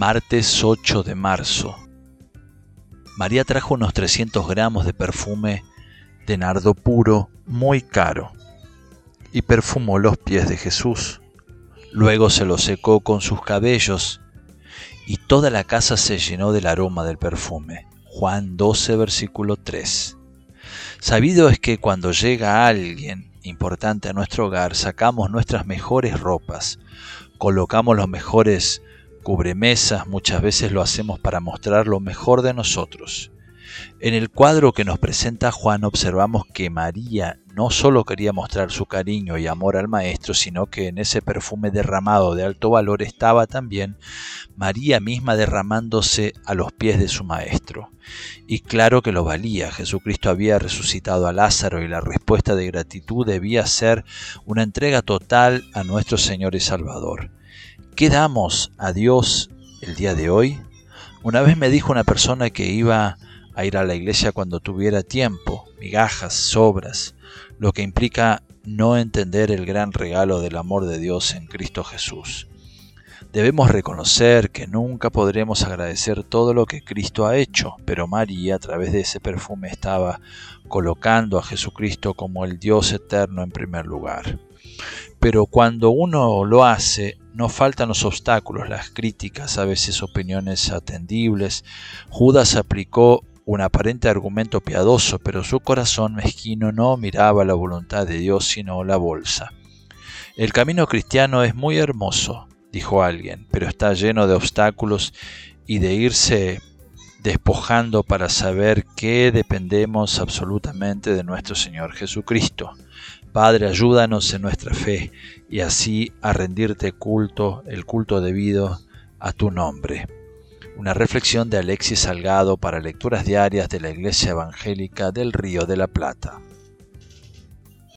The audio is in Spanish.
Martes 8 de marzo. María trajo unos 300 gramos de perfume de nardo puro, muy caro, y perfumó los pies de Jesús. Luego se los secó con sus cabellos, y toda la casa se llenó del aroma del perfume. Juan 12, versículo 3. Sabido es que cuando llega alguien importante a nuestro hogar, sacamos nuestras mejores ropas, colocamos los mejores cubremesas, muchas veces lo hacemos para mostrar lo mejor de nosotros. En el cuadro que nos presenta Juan observamos que María no solo quería mostrar su cariño y amor al Maestro, sino que en ese perfume derramado de alto valor estaba también María misma derramándose a los pies de su Maestro. Y claro que lo valía. Jesucristo había resucitado a Lázaro y la respuesta de gratitud debía ser una entrega total a nuestro Señor y Salvador. ¿Qué damos a Dios el día de hoy? Una vez me dijo una persona que iba a ir a la iglesia cuando tuviera tiempo, migajas, sobras, lo que implica no entender el gran regalo del amor de Dios en Cristo Jesús. Debemos reconocer que nunca podremos agradecer todo lo que Cristo ha hecho, pero María a través de ese perfume estaba colocando a Jesucristo como el Dios eterno en primer lugar. Pero cuando uno lo hace, no faltan los obstáculos, las críticas, a veces opiniones atendibles. Judas aplicó un aparente argumento piadoso, pero su corazón mezquino no miraba la voluntad de Dios, sino la bolsa. El camino cristiano es muy hermoso, dijo alguien, pero está lleno de obstáculos y de irse despojando para saber que dependemos absolutamente de nuestro Señor Jesucristo. Padre, ayúdanos en nuestra fe y así a rendirte culto, el culto debido a tu nombre. Una reflexión de Alexis Salgado para lecturas diarias de la Iglesia Evangélica del Río de la Plata.